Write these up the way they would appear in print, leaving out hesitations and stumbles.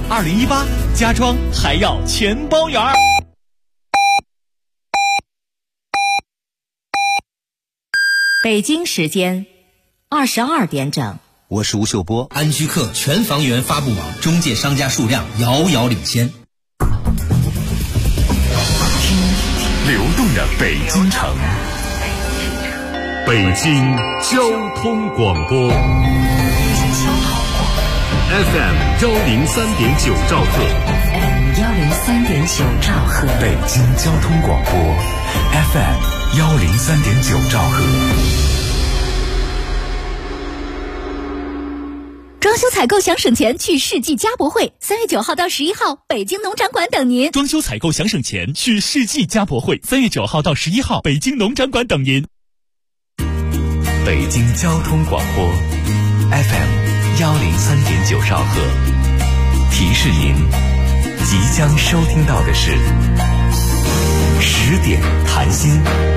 2018家装还要全包圆儿。 北京时间22点整。 我是吴秀波。 安居客全房源发布网中介商家数量遥遥领先。 听流动的北京城，北京交通广播 FM 103.9兆赫， FM 103.9兆赫， 北京交通广播 FM 103.9兆赫。 装修采购想省钱，去世纪家博会，3月9号到11号，北京农展馆等您。 装修采购想省钱，去世纪家博会，3月9号到11号，北京农展馆等您。 北京交通广播 FM 103.9兆赫，提示您即将收听到的是10点谈心。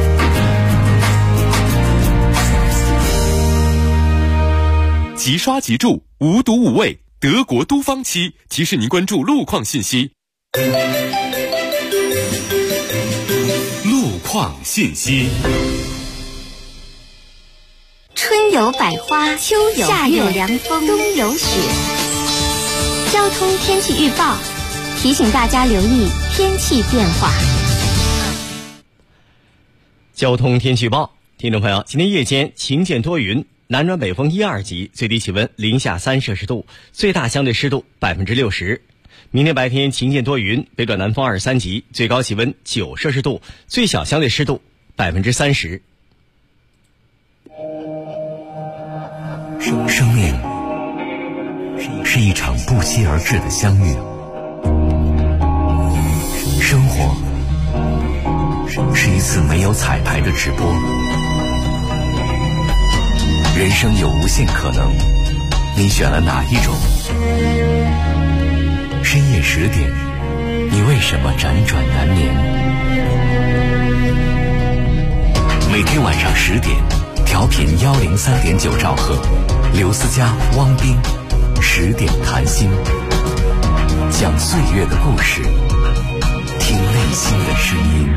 即刷即住，无毒无味，德国都芳漆提示您关注路况信息。路况信息。 春有百花，秋有夏有凉风，冬有雪。交通天气预报提醒大家留意天气变化。 交通天气预报，听众朋友，今天夜间晴见多云，南转北风1、2级，最低气温零下3摄氏度，最大相对湿度60%。明天白天晴见多云，北转南风2、3级，最高气温9摄氏度，最小相对湿度30%。 生命是一场不期而至的相遇，生活是一次没有彩排的直播。人生有无限可能，你选了哪一种？深夜10点，你为什么辗转难眠？每天晚上10点，调频103.9兆赫，刘思佳、汪斌10点谈心，讲岁月的故事，听内心的声音。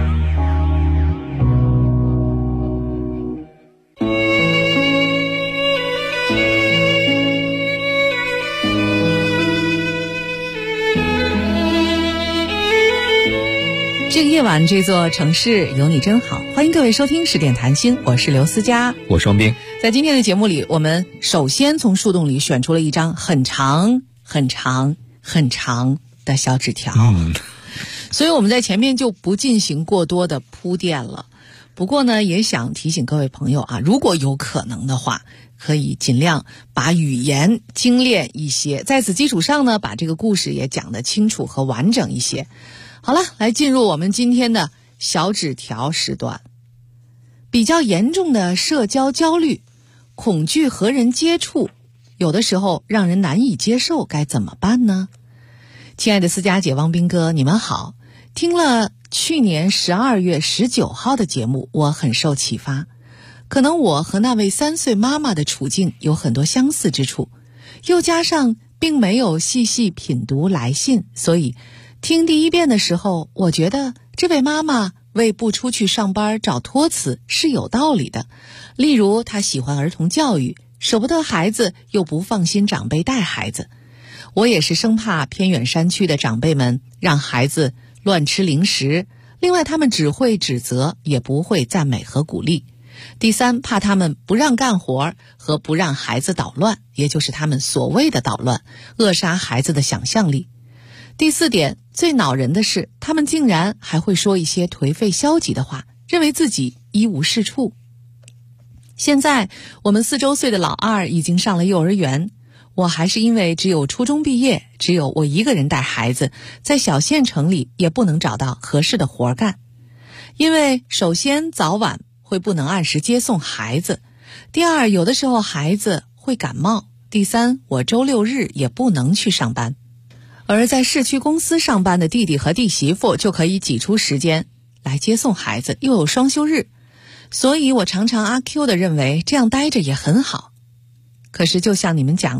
这个夜晚，这座城市有你真好。欢迎各位收听10点谈心，我是刘思佳， 我是双冰。 在今天的节目里，我们首先从树洞里选出了一张很长很长很长的小纸条，所以我们在前面就不进行过多的铺垫了。不过呢，也想提醒各位朋友啊，如果有可能的话，可以尽量把语言精炼一些，在此基础上呢，把这个故事也讲得清楚和完整一些。好了，来进入我们今天的小纸条时段。比较严重的社交焦虑，恐惧和人接触，有的时候让人难以接受，该怎么办呢？亲爱的思佳姐、汪斌哥，你们好。听了去年12月19号的节目，我很受启发。可能我和那位3岁妈妈的处境有很多相似之处，又加上并没有细细品读来信，所以听第一遍的时候，我觉得这位妈妈为不出去上班找托词是有道理的。例如她喜欢儿童教育，舍不得孩子又不放心长辈带孩子。我也是生怕偏远山区的长辈们让孩子乱吃零食，另外他们只会指责，也不会赞美和鼓励。第三，怕他们不让干活和不让孩子捣乱，也就是他们所谓的捣乱，扼杀孩子的想象力。第4点，最恼人的是，他们竟然还会说一些颓废消极的话，认为自己一无是处。现在我们4周岁的老二已经上了幼儿园，我还是因为只有初中毕业，只有我一个人带孩子，在小县城里也不能找到合适的活干。因为首先早晚会不能按时接送孩子，第二，有的时候孩子会感冒，第三，我周6日也不能去上班。而在市区公司上班的弟弟和弟媳妇就可以挤出时间来接送孩子，又有双休日，所以我常常阿 Q 地认为这样待着也很好。可是就像你们讲的，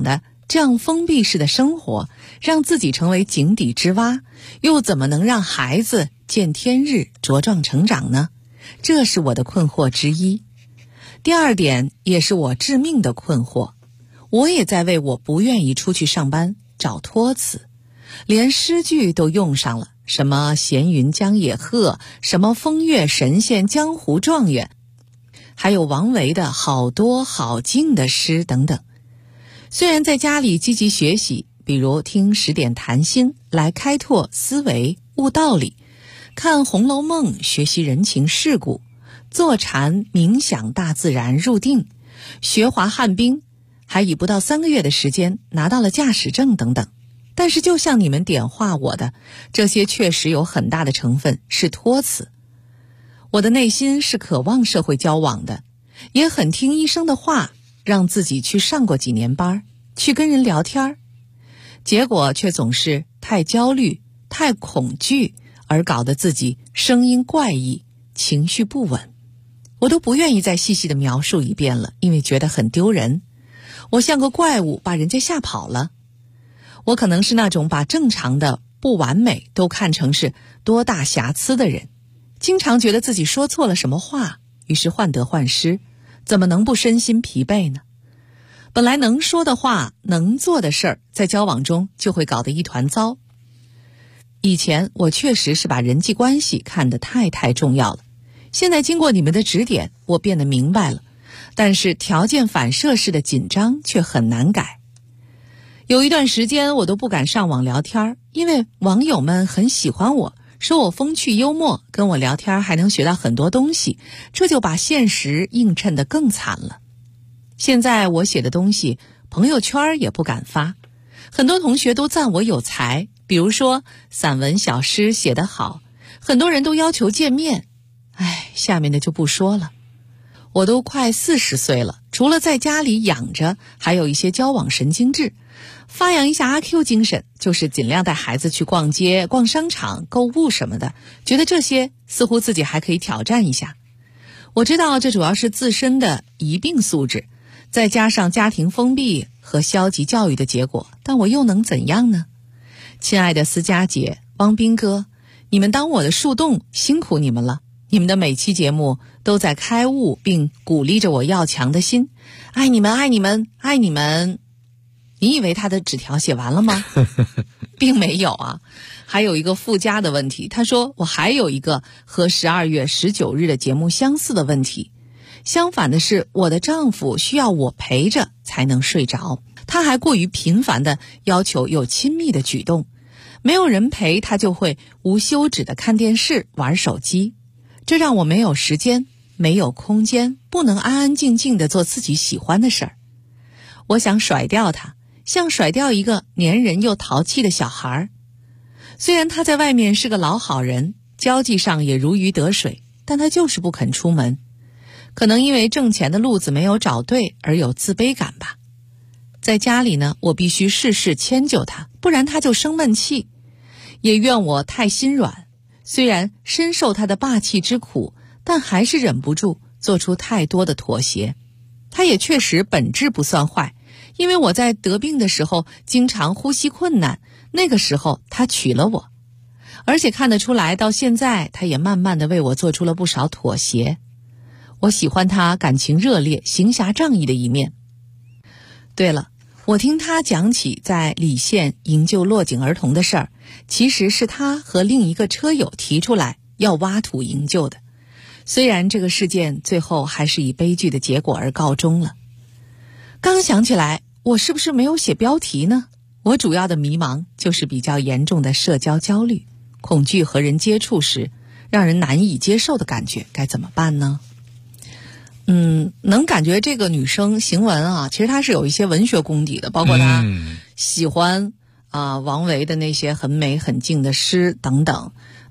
这样封闭式的生活，让自己成为井底之蛙，又怎么能让孩子见天日茁壮成长呢？这是我的困惑之一。第二点也是我致命的困惑，我也在为我不愿意出去上班找托词，连诗句都用上了，什么闲云江野鹤，什么风月神仙江湖状元，还有王维的好多好静的诗等等。虽然在家里积极学习，比如听10点谈心来开拓思维悟道理，看《红楼梦》学习人情世故，坐禅冥想大自然入定，学滑旱冰，还以不到3个月的时间拿到了驾驶证等等。但是就像你们点化我的，这些确实有很大的成分是托词。我的内心是渴望社会交往的，也很听医生的话，让自己去上过几年班，去跟人聊天，结果却总是太焦虑、太恐惧，而搞得自己声音怪异，情绪不稳。我都不愿意再细细的描述一遍了，因为觉得很丢人。我像个怪物，把人家吓跑了。我可能是那种把正常的不完美都看成是多大瑕疵的人，经常觉得自己说错了什么话，于是患得患失，怎么能不身心疲惫呢？本来能说的话，能做的事儿，在交往中就会搞得一团糟。以前我确实是把人际关系看得太重要了，现在经过你们的指点，我变得明白了，但是条件反射式的紧张却很难改。有一段时间我都不敢上网聊天，因为网友们很喜欢我，说我风趣幽默，跟我聊天还能学到很多东西，这就把现实映衬得更惨了。现在我写的东西朋友圈也不敢发，很多同学都赞我有才，比如说散文小诗写得好，很多人都要求见面。下面的就不说了。我都快40岁了，除了在家里养着，还有一些交往神经质，发扬一下阿 Q 精神，就是尽量带孩子去逛街、逛商场、购物什么的，觉得这些似乎自己还可以挑战一下。我知道这主要是自身的疑病素质，再加上家庭封闭和消极教育的结果，但我又能怎样呢？亲爱的思佳姐、汪斌哥，你们当我的树洞，辛苦你们了。你们的每期节目都在开悟并鼓励着我要强的心，爱你们，爱你们，爱你们。你以为他的纸条写完了吗？并没有啊，还有一个附加的问题。他说我还有一个和12月19日的节目相似的问题，相反的是我的丈夫需要我陪着才能睡着，他还过于频繁地要求有亲密的举动，没有人陪他就会无休止地看电视玩手机，这让我没有时间，没有空间，不能安安静静地做自己喜欢的事儿。我想甩掉他，像甩掉一个粘人又淘气的小孩。虽然他在外面是个老好人，交际上也如鱼得水，但他就是不肯出门。可能因为挣钱的路子没有找对而有自卑感吧。在家里呢，我必须事事迁就他，不然他就生闷气。也怨我太心软，虽然深受他的霸气之苦，但还是忍不住做出太多的妥协。他也确实本质不算坏，因为我在得病的时候经常呼吸困难，那个时候他娶了我，而且看得出来到现在他也慢慢地为我做出了不少妥协。我喜欢他感情热烈、行侠仗义的一面。对了，我听他讲起在澧县营救落井儿童的事儿，其实是他和另一个车友提出来要挖土营救的。虽然这个事件最后还是以悲剧的结果而告终了。刚想起来，我是不是没有写标题呢？我主要的迷茫就是比较严重的社交焦虑，恐惧和人接触时让人难以接受的感觉，该怎么办呢？能感觉这个女生行文啊，其实她是有一些文学功底的，包括她喜欢王维的那些很美很静的诗等等。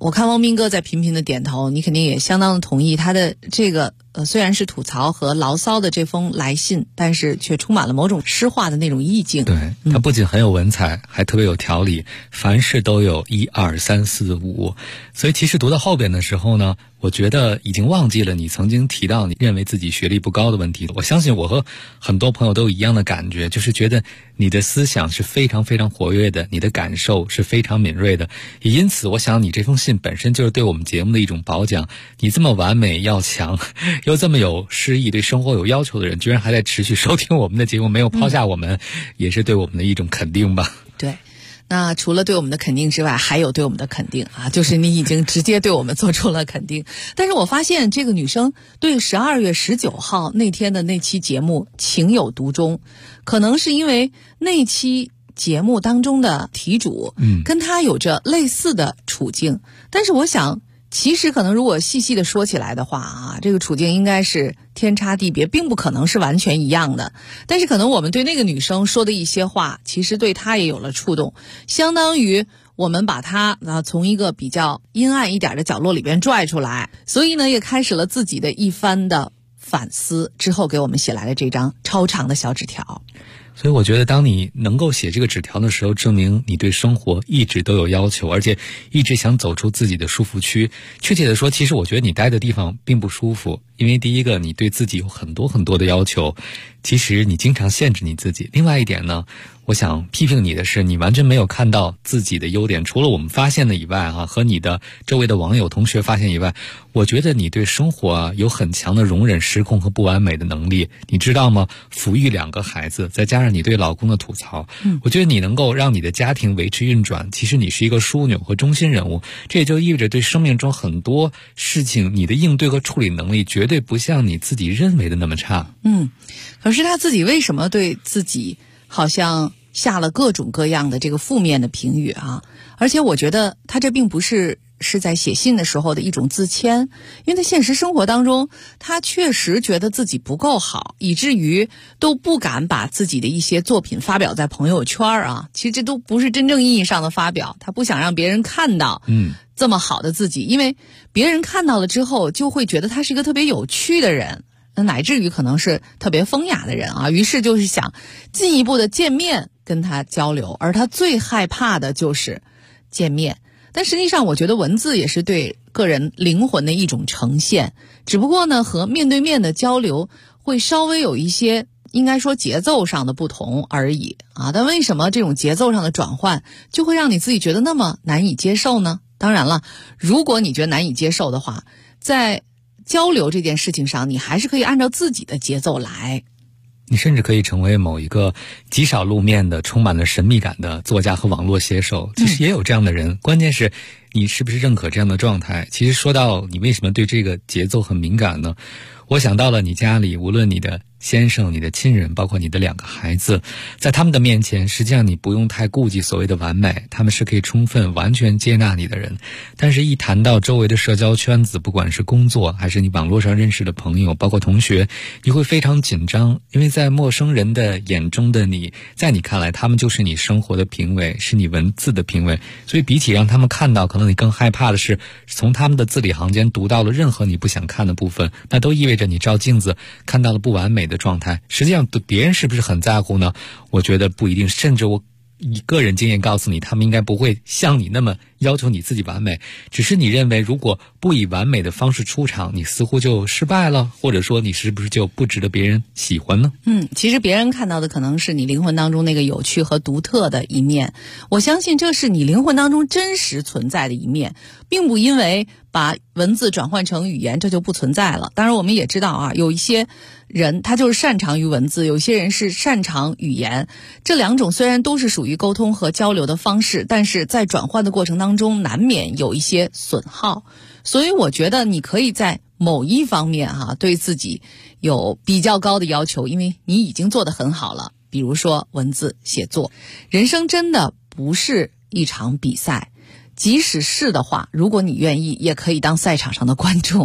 我看汪斌哥在频频的点头，你肯定也相当的同意他的这个虽然是吐槽和牢骚的这封来信，但是却充满了某种诗化的那种意境。 对，它不仅很有文采，还特别有条理，凡事都有1、2、3、4、5。所以其实读到后边的时候呢，我觉得已经忘记了你曾经提到你认为自己学历不高的问题。我相信我和很多朋友都有一样的感觉，就是觉得你的思想是非常非常活跃的，你的感受是非常敏锐的。也因此我想你这封信本身就是对我们节目的一种褒奖。你这么完美要强又这么有诗意，对生活有要求的人，居然还在持续收听我们的节目，没有抛下我们，也是对我们的一种肯定吧。 对，那除了对我们的肯定之外，还有对我们的肯定啊，就是你已经直接对我们做出了肯定。但是我发现这个女生对12月19号那天的那期节目情有独钟，可能是因为那期节目当中的题主跟她有着类似的处境，但是我想其实可能如果细细的说起来的话啊，这个处境应该是天差地别，并不可能是完全一样的。但是可能我们对那个女生说的一些话，其实对她也有了触动，相当于我们把她从一个比较阴暗一点的角落里边拽出来，所以呢也开始了自己的一番的反思，之后给我们写来了这张超长的小纸条。 所以我觉得当你能够写这个纸条的时候，证明你对生活一直都有要求，而且一直想走出自己的舒服区。确切的说，其实我觉得你待的地方并不舒服，因为第一个你对自己有很多很多的要求，其实你经常限制你自己。另外一点呢，我想批评你的是，你完全没有看到自己的优点，除了我们发现的以外啊，和你的周围的网友同学发现以外，我觉得你对生活有很强的容忍失控和不完美的能力。你知道吗？抚育2个孩子，再加上你对老公的吐槽，我觉得你能够让你的家庭维持运转，其实你是一个枢纽和中心人物。这也就意味着对生命中很多事情，你的应对和处理能力绝对不像你自己认为的那么差。 可是他自己为什么对自己好像下了各种各样的这个负面的评语啊？而且我觉得他这并不是在写信的时候的一种自谦，因为在现实生活当中，他确实觉得自己不够好，以至于都不敢把自己的一些作品发表在朋友圈啊。其实这都不是真正意义上的发表，他不想让别人看到这么好的自己，因为别人看到了之后就会觉得他是一个特别有趣的人，乃至于可能是特别风雅的人啊，于是就是想进一步的见面跟他交流，而他最害怕的就是见面。但实际上我觉得文字也是对个人灵魂的一种呈现，只不过呢和面对面的交流会稍微有一些应该说节奏上的不同而已啊。但为什么这种节奏上的转换就会让你自己觉得那么难以接受呢？当然了，如果你觉得难以接受的话，在交流这件事情上，你还是可以按照自己的节奏来。 你甚至可以成为某一个极少露面的充满了神秘感的作家和网络写手，其实也有这样的人，关键是你是不是认可这样的状态。其实说到你为什么对这个节奏很敏感呢，我想到了你家里无论你的先生、你的亲人，包括你的2个孩子，在他们的面前，实际上你不用太顾忌所谓的完美，他们是可以充分完全接纳你的人。但是一谈到周围的社交圈子，不管是工作还是你网络上认识的朋友，包括同学，你会非常紧张，因为在陌生人的眼中的你，在你看来他们就是你生活的评委，是你文字的评委。所以比起让他们看到，可能你更害怕的是从他们的字里行间读到了任何你不想看的部分，那都意味着你照镜子看到了不完美的状态。实际上别人是不是很在乎呢？我觉得不一定，甚至我以个人经验告诉你，他们应该不会像你那么要求你自己完美，只是你认为如果不以完美的方式出场，你似乎就失败了，或者说你是不是就不值得别人喜欢呢？ 其实别人看到的可能是你灵魂当中那个有趣和独特的一面，我相信这是你灵魂当中真实存在的一面，并不因为把文字转换成语言这就不存在了。当然我们也知道啊，有一些人他就是擅长于文字，有些人是擅长语言，这2种虽然都是属于沟通和交流的方式，但是在转换的过程当中难免有一些损耗。所以我觉得你可以在某一方面对自己有比较高的要求，因为你已经做得很好了。比如说文字写作，人生真的不是一场比赛，即使是的话，如果你愿意，也可以当赛场上的观众。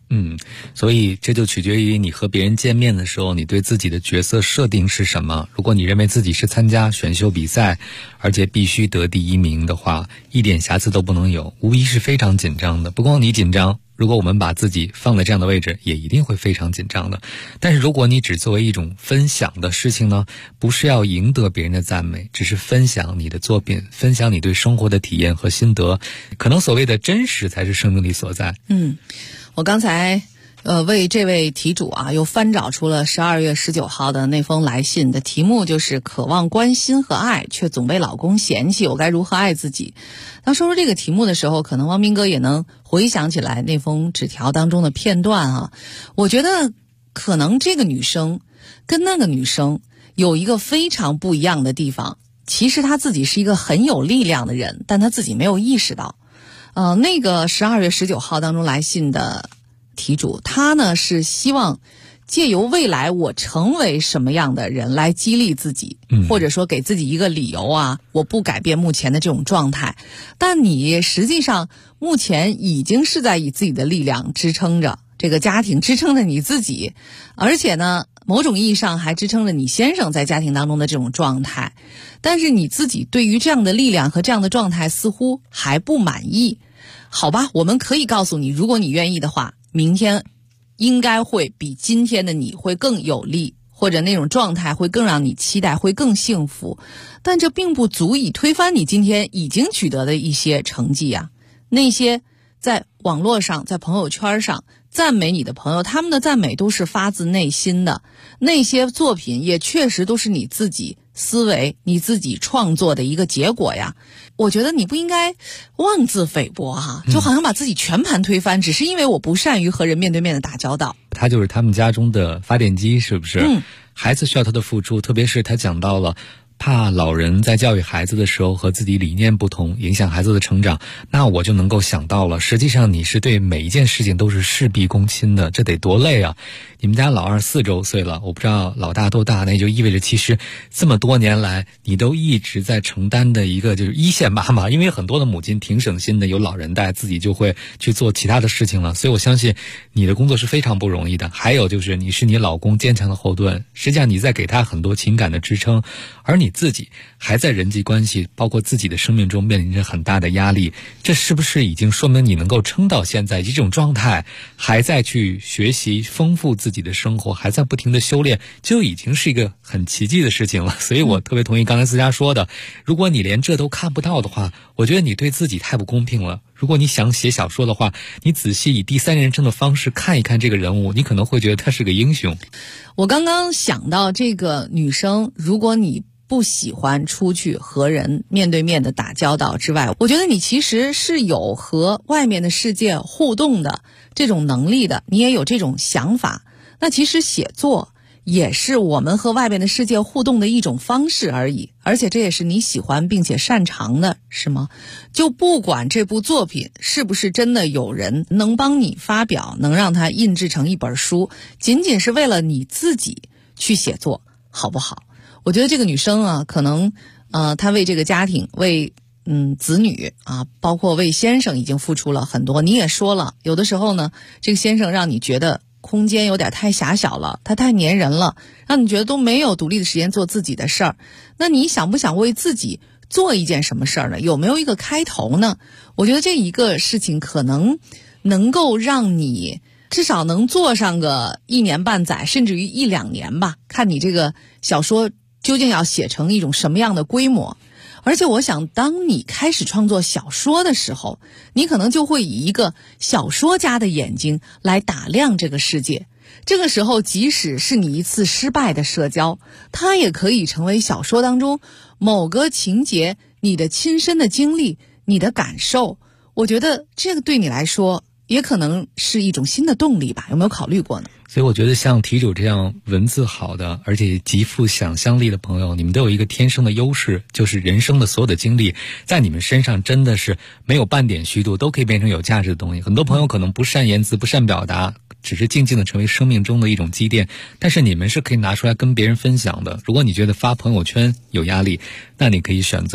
所以这就取决于你和别人见面的时候，你对自己的角色设定是什么。如果你认为自己是参加选秀比赛，而且必须得第一名的话，一点瑕疵都不能有，无疑是非常紧张的。不光你紧张，如果我们把自己放在这样的位置，也一定会非常紧张的。但是如果你只作为一种分享的事情呢，不是要赢得别人的赞美，只是分享你的作品，分享你对生活的体验和心得，可能所谓的真实才是生命力所在。 我刚才为这位题主又翻找出了12月19号的那封来信，的题目就是渴望关心和爱，却总被老公嫌弃，我该如何爱自己。当说出这个题目的时候，可能汪斌哥也能回想起来那封纸条当中的片段我觉得可能这个女生跟那个女生有一个非常不一样的地方，其实她自己是一个很有力量的人，但她自己没有意识到。那个12月19号当中来信的题主，他呢是希望借由未来我成为什么样的人来激励自己，或者说给自己一个理由我不改变目前的这种状态。但你实际上目前已经是在以自己的力量支撑着这个家庭，支撑着你自己，而且呢某种意义上还支撑着你先生在家庭当中的这种状态。但是你自己对于这样的力量和这样的状态似乎还不满意。好吧，我们可以告诉你，如果你愿意的话，明天应该会比今天的你会更有力，或者那种状态会更让你期待，会更幸福。但这并不足以推翻你今天已经取得的一些成绩那些在网络上在朋友圈上赞美你的朋友，他们的赞美都是发自内心的，那些作品也确实都是你自己思维你自己创作的一个结果我觉得你不应该妄自菲薄就好像把自己全盘推翻，只是因为我不善于和人面对面的打交道。 他就是他们家中的发电机，是不是？孩子需要他的付出，特别是他讲到了怕老人在教育孩子的时候和自己理念不同，影响孩子的成长，那我就能够想到了，实际上你是对每一件事情都是事必躬亲的，这得多累啊！你们家老二4周岁了，我不知道老大多大，那就意味着其实这么多年来你都一直在承担的一个就是一线妈妈，因为很多的母亲挺省心的，有老人带，自己就会去做其他的事情了，所以我相信你的工作是非常不容易的。还有就是你是你老公坚强的后盾，实际上你在给他很多情感的支撑，而你自己还在人际关系包括自己的生命中面临着很大的压力，这是不是已经说明你能够撑到现在这种状态，还在去学习丰富自己的生活，还在不停的修炼，就已经是一个很奇迹的事情了。所以我特别同意刚才思佳说的，如果你连这都看不到的话，我觉得你对自己太不公平了。如果你想写小说的话，你仔细以第三人称的方式看一看这个人物，你可能会觉得他是个英雄。 我刚刚想到这个女生，如果你不喜欢出去和人面对面的打交道之外，我觉得你其实是有和外面的世界互动的这种能力的，你也有这种想法。那其实写作也是我们和外面的世界互动的一种方式而已，而且这也是你喜欢并且擅长的，是吗？就不管这部作品是不是真的有人能帮你发表，能让它印制成一本书，仅仅是为了你自己去写作，好不好？我觉得这个女生可能她为这个家庭为子女包括为先生已经付出了很多。你也说了，有的时候呢这个先生让你觉得空间有点太狭小了，他太粘人了，让你觉得都没有独立的时间做自己的事儿。那你想不想为自己做一件什么事儿呢？有没有一个开头呢？我觉得这一个事情可能能够让你至少能做上个1年半载，甚至于1、2年吧，看你这个小说究竟要写成一种什么样的规模。而且我想，当你开始创作小说的时候，你可能就会以一个小说家的眼睛来打量这个世界。这个时候，即使是你一次失败的社交，它也可以成为小说当中某个情节你的亲身的经历，你的感受。我觉得这个对你来说也可能是一种新的动力吧，有没有考虑过呢？ 所以我觉得像题主这样文字好的而且极富想象力的朋友，你们都有一个天生的优势，就是人生的所有的经历在你们身上真的是没有半点虚度，都可以变成有价值的东西。很多朋友可能不善言辞不善表达，只是静静的成为生命中的一种积淀，但是你们是可以拿出来跟别人分享的。如果你觉得发朋友圈有压力，那你可以选择用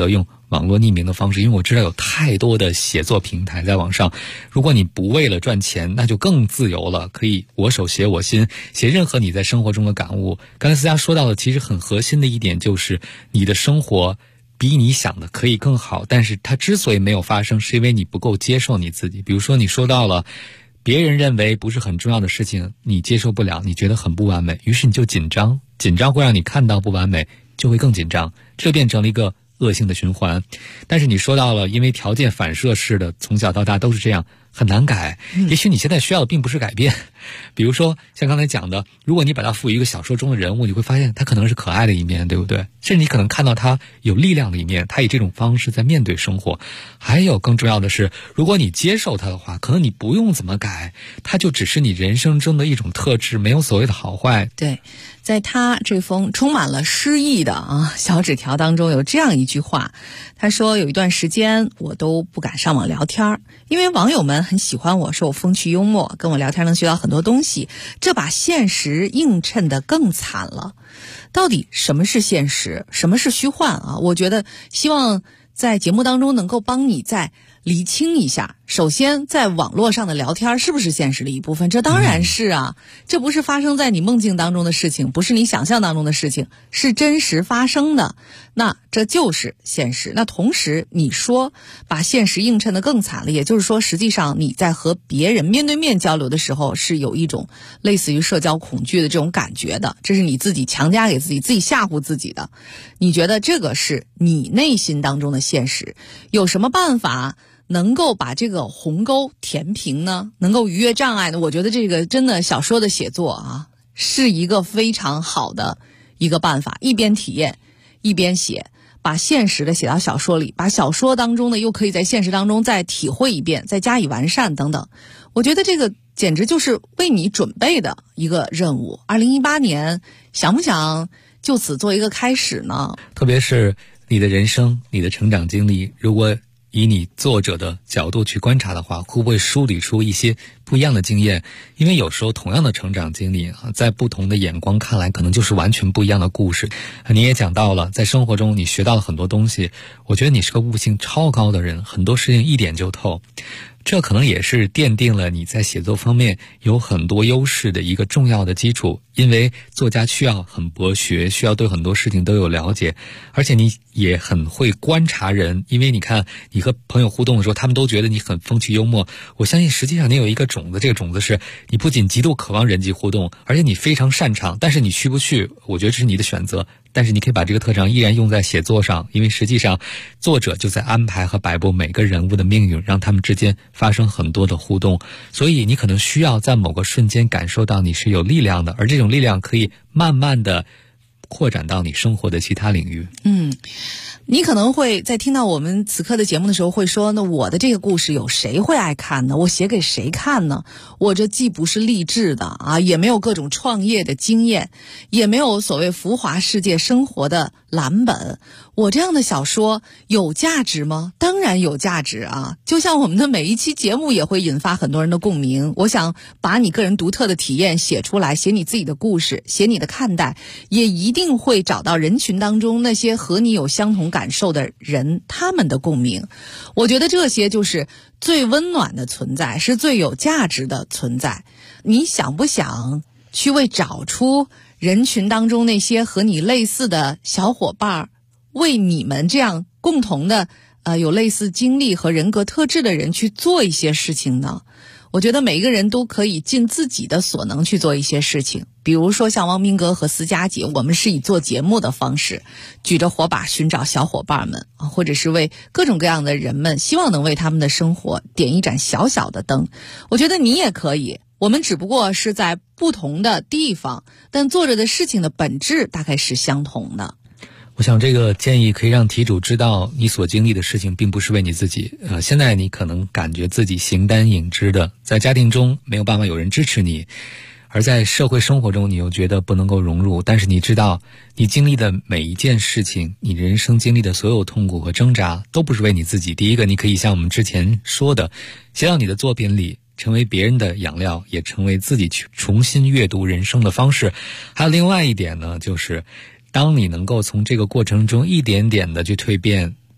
网络匿名的方式，因为我知道有太多的写作平台在网上，如果你不为了赚钱，那就更自由了，可以我手写我心，写任何你在生活中的感悟。刚才思佳说到的其实很核心的一点就是你的生活比你想的可以更好，但是它之所以没有发生，是因为你不够接受你自己。比如说你说到了别人认为不是很重要的事情你接受不了，你觉得很不完美，于是你就紧张会让你看到不完美，就会更紧张，这变成了一个恶性的循环。但是你说到了因为条件反射式的从小到大都是这样，很难改。也许你现在需要的并不是改变，比如说像刚才讲的，如果你把它赋予一个小说中的人物，你会发现他可能是可爱的一面，对不对？甚至你可能看到他有力量的一面，他以这种方式在面对生活。还有更重要的是，如果你接受他的话，可能你不用怎么改，他就只是你人生中的一种特质，没有所谓的好坏。 对，在他这封充满了诗意的小纸条当中有这样一句话，他说有一段时间我都不敢上网聊天，因为网友们很喜欢我，说我风趣幽默，跟我聊天能学到很多东西，这把现实映衬得更惨了。到底什么是现实，什么是虚幻啊？我觉得希望在节目当中能够帮你再厘清一下。首先，在网络上的聊天是不是现实的一部分？这当然是啊，这不是发生在你梦境当中的事情，不是你想象当中的事情，是真实发生的，那这就是现实。那同时你说把现实映衬得更惨了，也就是说实际上你在和别人面对面交流的时候是有一种类似于社交恐惧的这种感觉的，这是你自己强加给自己吓唬自己的。你觉得这个是你内心当中的现实，有什么办法能够把这个鸿沟填平呢？能够逾越障碍呢？我觉得这个真的小说的写作是一个非常好的一个办法，一边体验一边写，把现实的写到小说里，把小说当中呢又可以在现实当中再体会一遍，再加以完善等等。我觉得这个简直就是为你准备的一个任务。2018年想不想就此做一个开始呢？ 特别是你的人生，你的成长经历，如果以你作者的角度去观察的话，会不会梳理出一些不一样的经验？因为有时候同样的成长经历在不同的眼光看来可能就是完全不一样的故事。你也讲到了在生活中你学到了很多东西，我觉得你是个悟性超高的人，很多事情一点就透，这可能也是奠定了你在写作方面有很多优势的一个重要的基础。因为作家需要很博学，需要对很多事情都有了解，而且你也很会观察人。因为你看你和朋友互动的时候，他们都觉得你很风趣幽默，我相信实际上你有一个种子，这个种子是你不仅极度渴望人际互动，而且你非常擅长，但是你去不去，我觉得这是你的选择。但是你可以把这个特长依然用在写作上，因为实际上作者就在安排和摆布每个人物的命运，让他们之间发生很多的互动。所以你可能需要在某个瞬间感受到你是有力量的，而这种力量可以慢慢的扩展到你生活的其他领域。 你可能会在听到我们此刻的节目的时候会说，那我的这个故事有谁会爱看呢？我写给谁看呢？我这既不是励志的也没有各种创业的经验，也没有所谓浮华世界生活的蓝本。我这样的小说有价值吗？当然有价值就像我们的每一期节目也会引发很多人的共鸣。我想把你个人独特的体验写出来，写你自己的故事，写你的看待，也一定会找到人群当中那些和你有相同感受的人，他们的共鸣。我觉得这些就是最温暖的存在，是最有价值的存在。你想不想去为找出人群当中那些和你类似的小伙伴，为你们这样共同的有类似经历和人格特质的人去做一些事情呢？我觉得每一个人都可以尽自己的所能去做一些事情。比如说像汪斌哥和思佳姐，我们是以做节目的方式举着火把寻找小伙伴们或者是为各种各样的人们，希望能为他们的生活点一盏小小的灯。我觉得你也可以，我们只不过是在不同的地方，但做着的事情的本质大概是相同的。 我想这个建议可以让题主知道，你所经历的事情并不是为你自己。现在你可能感觉自己形单影只的，在家庭中没有办法有人支持你，而在社会生活中你又觉得不能够融入。但是你知道，你经历的每一件事情，你人生经历的所有痛苦和挣扎，都不是为你自己。第一个，你可以像我们之前说的，写到你的作品里，成为别人的养料，也成为自己去重新阅读人生的方式。还有另外一点呢，就是当你能够从这个过程中一点点的去蜕变，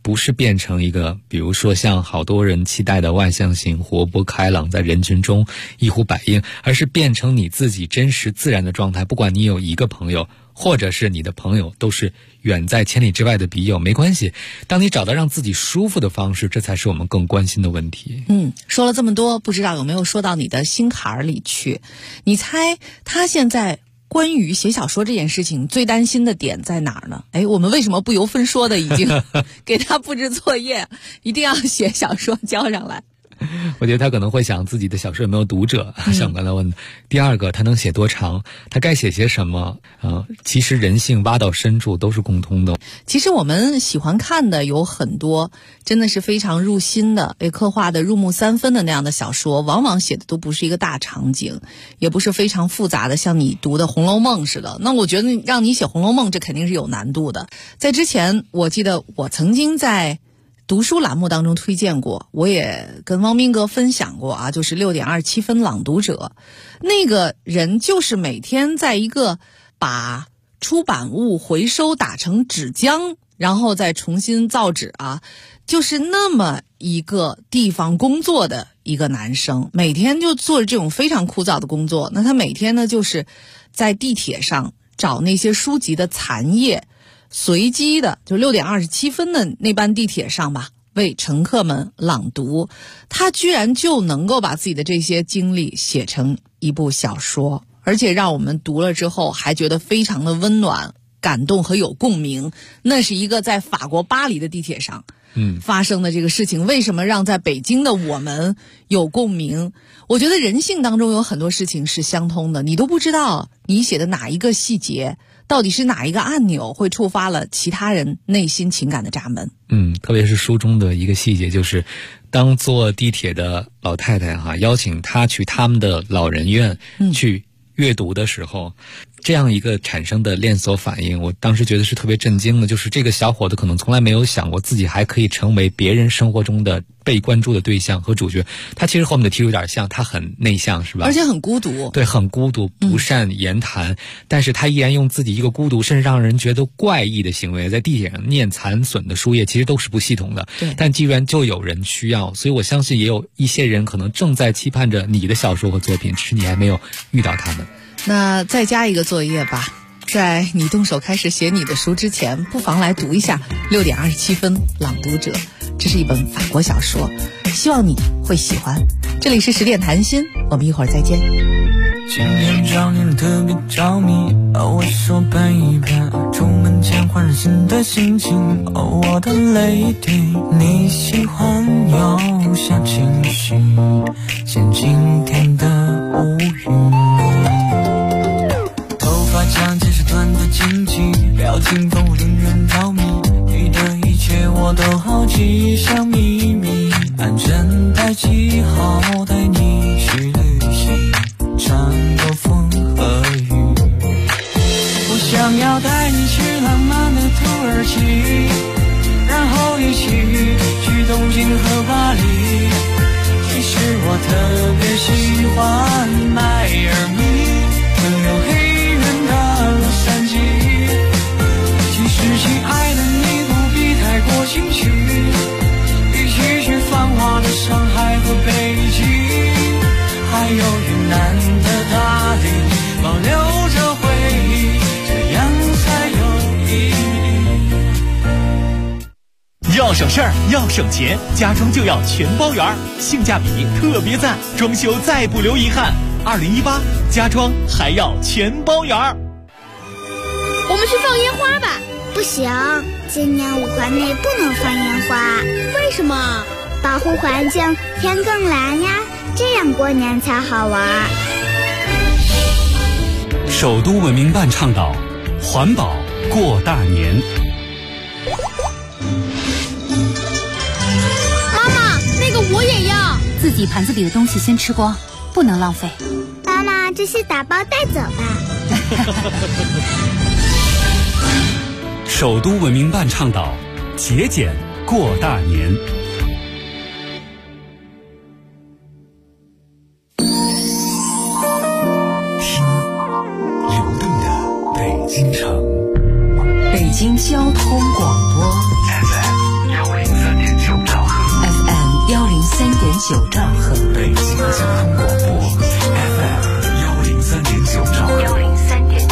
不是变成一个比如说像好多人期待的外向型、活泼开朗，在人群中一呼百应，而是变成你自己真实自然的状态。不管你有一个朋友，或者是你的朋友都是远在千里之外的笔友，没关系，当你找到让自己舒服的方式，这才是我们更关心的问题。 说了这么多，不知道有没有说到你的心坎儿里去。你猜他现在关于写小说这件事情最担心的点在哪儿呢？我们为什么不由分说的已经给他布置作业，一定要写小说交上来？ 我觉得他可能会想自己的小说有没有读者，像我刚才问的。第二个，他能写多长，他该写些什么。其实人性挖到深处都是共通的。 其实我们喜欢看的有很多真的是非常入心的，被刻画的入木三分的那样的小说，往往写的都不是一个大场景，也不是非常复杂的，像你读的《红楼梦》似的。那我觉得让你写《红楼梦》，这肯定是有难度的。在之前我记得我曾经在读书栏目当中推荐过，我也跟汪斌哥分享过啊，就是6.27分朗读者。那个人就是每天在一个把出版物回收打成纸浆，然后再重新造纸啊，就是那么一个地方工作的一个男生，每天就做这种非常枯燥的工作。那他每天呢，就是在地铁上找那些书籍的残页，随机的就6.27分的那班地铁上吧，为乘客们朗读。他居然就能够把自己的这些经历写成一部小说，而且让我们读了之后还觉得非常的温暖、感动和有共鸣。那是一个在法国巴黎的地铁上发生的这个事情，为什么让在北京的我们有共鸣？我觉得人性当中有很多事情是相通的，你都不知道你写的哪一个细节，到底是哪一个按钮会触发了其他人内心情感的闸门。 特别是书中的一个细节，就是当坐地铁的老太太邀请他去他们的老人院去阅读的时候，这样一个产生的连锁反应，我当时觉得是特别震惊的。就是这个小伙子可能从来没有想过自己还可以成为别人生活中的被关注的对象和主角。他其实和我们的题有点像，他很内向是吧？ 而且很孤独。对， 很孤独，不善言谈，但是他依然用自己一个孤独甚至让人觉得怪异的行为，在地铁上念残损的书页，其实都是不系统的。 对， 但既然就有人需要，所以我相信也有一些人可能正在期盼着你的小说和作品，只是你还没有遇到他们。 那再加一个作业吧，在你动手开始写你的书之前，不妨来读一下6.27分朗读者。这是一本法国小说，希望你会喜欢。这里是10点谈心，我们一会儿再见。 今天找你特别着迷，我手拍一拍，出门前换上新的心情。我的 lady， 你喜欢有小惊喜，像今天的无语。头发长见识短的惊奇，表情丰富令人着迷。你的一切我都好奇，像秘密，安全带系好，带你去旅行，穿过风和雨。我想要带你去浪漫的土耳其，然后一起去东京和巴黎。其实我特别喜欢迈阿密，更有黑洛杉矶。其实亲爱的你不必太过心虚，一起去繁华的上海和北京，还有云南的大理，保留着回忆，这样才有意义。 要省事儿，要省钱，家装就要全包圆，性价比特别赞，装修再不留遗憾。2018家装还要全包圆。 我们去放烟花吧。 不行，今年5环内不能放烟花。 为什么？ 保护环境，天更蓝呀，这样过年才好玩。 首都文明办倡导环保过大年。 妈妈，那个我也要。 自己盘子里的东西先吃光，不能浪费。 妈妈，这些打包带走吧。 首都文明办倡导节俭过大年。听流动的北京城， 北京交通广播 FM 3.9兆赫， 北京交通广播 FM 103.9兆赫，103.9。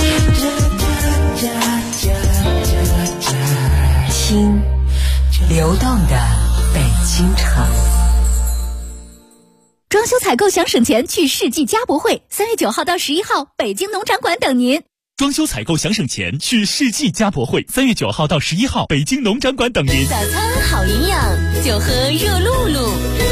听流动的北京城。 装修采购想省钱，去世纪家博会，3月9号到11号，北京农场馆等您。 装修采购想省钱，去世纪家博会，3月9号到11号，北京农场馆等您。 早餐好营养，就喝热露露。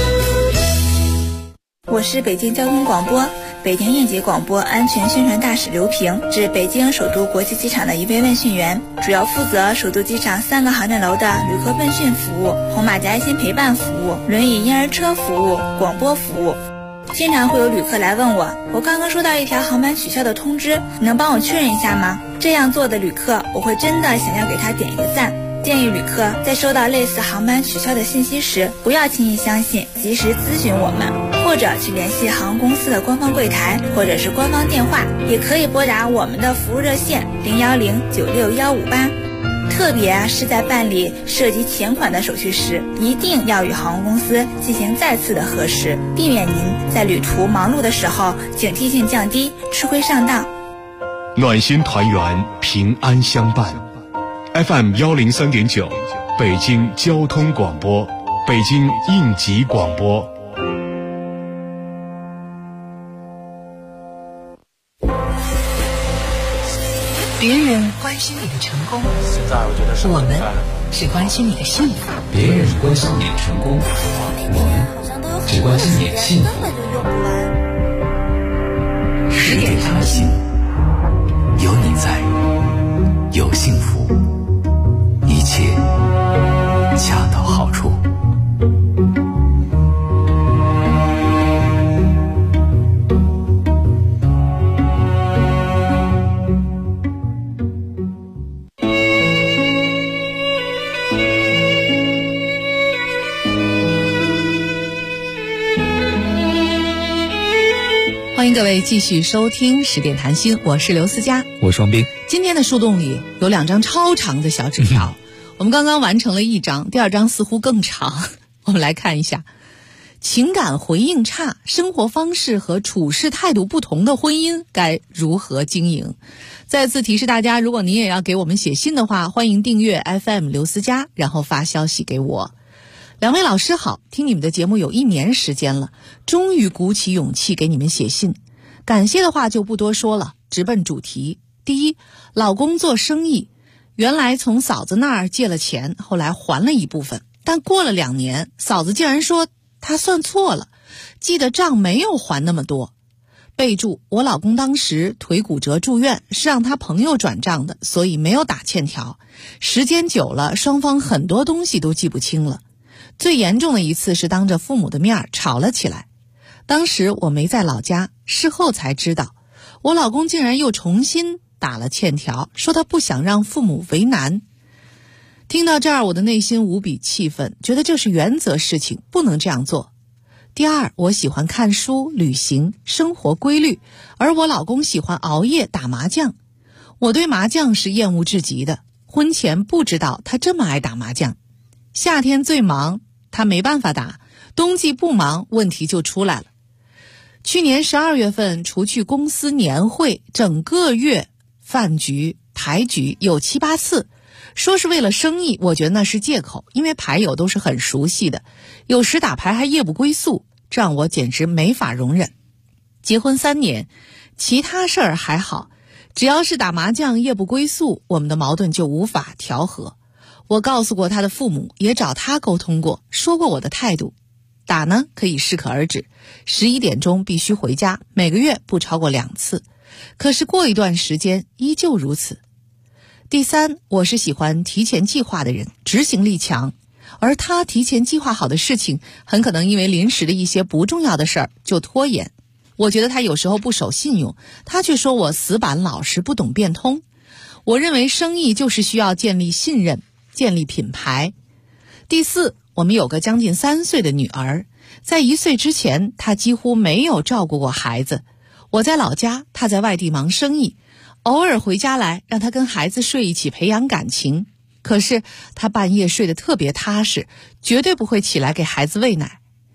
我是北京交通广播北京应急广播安全宣传大使刘平，是北京首都国际机场的一位问讯员，主要负责首都机场3个航站楼的旅客问讯服务、红马甲爱心陪伴服务、轮椅婴儿车服务、广播服务。经常会有旅客来问我刚刚收到一条航班取消的通知，你能帮我确认一下吗？这样做的旅客，我会真的想要给他点一个赞。建议旅客在收到类似航班取消的信息时，不要轻易相信，及时咨询我们，或者去联系航空公司的官方柜台或者是官方电话，也可以拨打我们的服务热线010-96158。特别是在办理涉及钱款的手续时，一定要与航空公司进行再次的核实，避免您在旅途忙碌的时候警惕性降低，吃亏上当。 暖心团圆，平安相伴。FM 103.9，北京交通广播，北京应急广播。 别人关心你的成功，我们只关心你的幸福。 别人关心你的成功，我们只关心你的幸福。 10点谈心，有你在，有幸福，一切恰到好处。 欢迎各位继续收听10点谈心，我是刘思佳， 我是王斌。 今天的树洞里有2张超长的小纸条，我们刚刚完成了1张，第2张似乎更长。我们来看一下，情感回应差，生活方式和处事态度不同的婚姻该如何经营？再次提示大家，如果您也要给我们写信的话，欢迎订阅 FM 刘思佳，然后发消息给我。2位老师好，听你们的节目有1年时间了，终于鼓起勇气给你们写信。感谢的话就不多说了，直奔主题。第一，老公做生意，原来从嫂子那儿借了钱，后来还了一部分，但过了2年，嫂子竟然说他算错了，记得账没有还那么多。备注，我老公当时腿骨折住院，是让他朋友转账的，所以没有打欠条。时间久了，双方很多东西都记不清了。最严重的一次是当着父母的面吵了起来，当时我没在老家，事后才知道，我老公竟然又重新打了欠条，说他不想让父母为难。听到这儿，我的内心无比气愤，觉得这是原则事情，不能这样做。第二，我喜欢看书、旅行，生活规律，而我老公喜欢熬夜打麻将。我对麻将是厌恶至极的，婚前不知道他这么爱打麻将。夏天最忙，他没办法打，冬季不忙，问题就出来了。去年12月份，除去公司年会，整个月饭局、牌局有7、8次，说是为了生意，我觉得那是借口，因为牌友都是很熟悉的，有时打牌还夜不归宿，这让我简直没法容忍。结婚3年，其他事儿还好，只要是打麻将夜不归宿，我们的矛盾就无法调和。我告诉过他的父母，也找他沟通过，说过我的态度。打呢可以适可而止，11点钟必须回家，每个月不超过2次。可是过一段时间依旧如此。第三，我是喜欢提前计划的人，执行力强，而他提前计划好的事情，很可能因为临时的一些不重要的事儿就拖延。我觉得他有时候不守信用，他却说我死板老实，不懂变通。我认为生意就是需要建立信任，建立品牌。第四，我们有个将近3岁的女儿，在1岁之前，她几乎没有照顾过孩子。我在老家，她在外地忙生意，偶尔回家来，让她跟孩子睡一起培养感情。可是她半夜睡得特别踏实，绝对不会起来给孩子喂奶。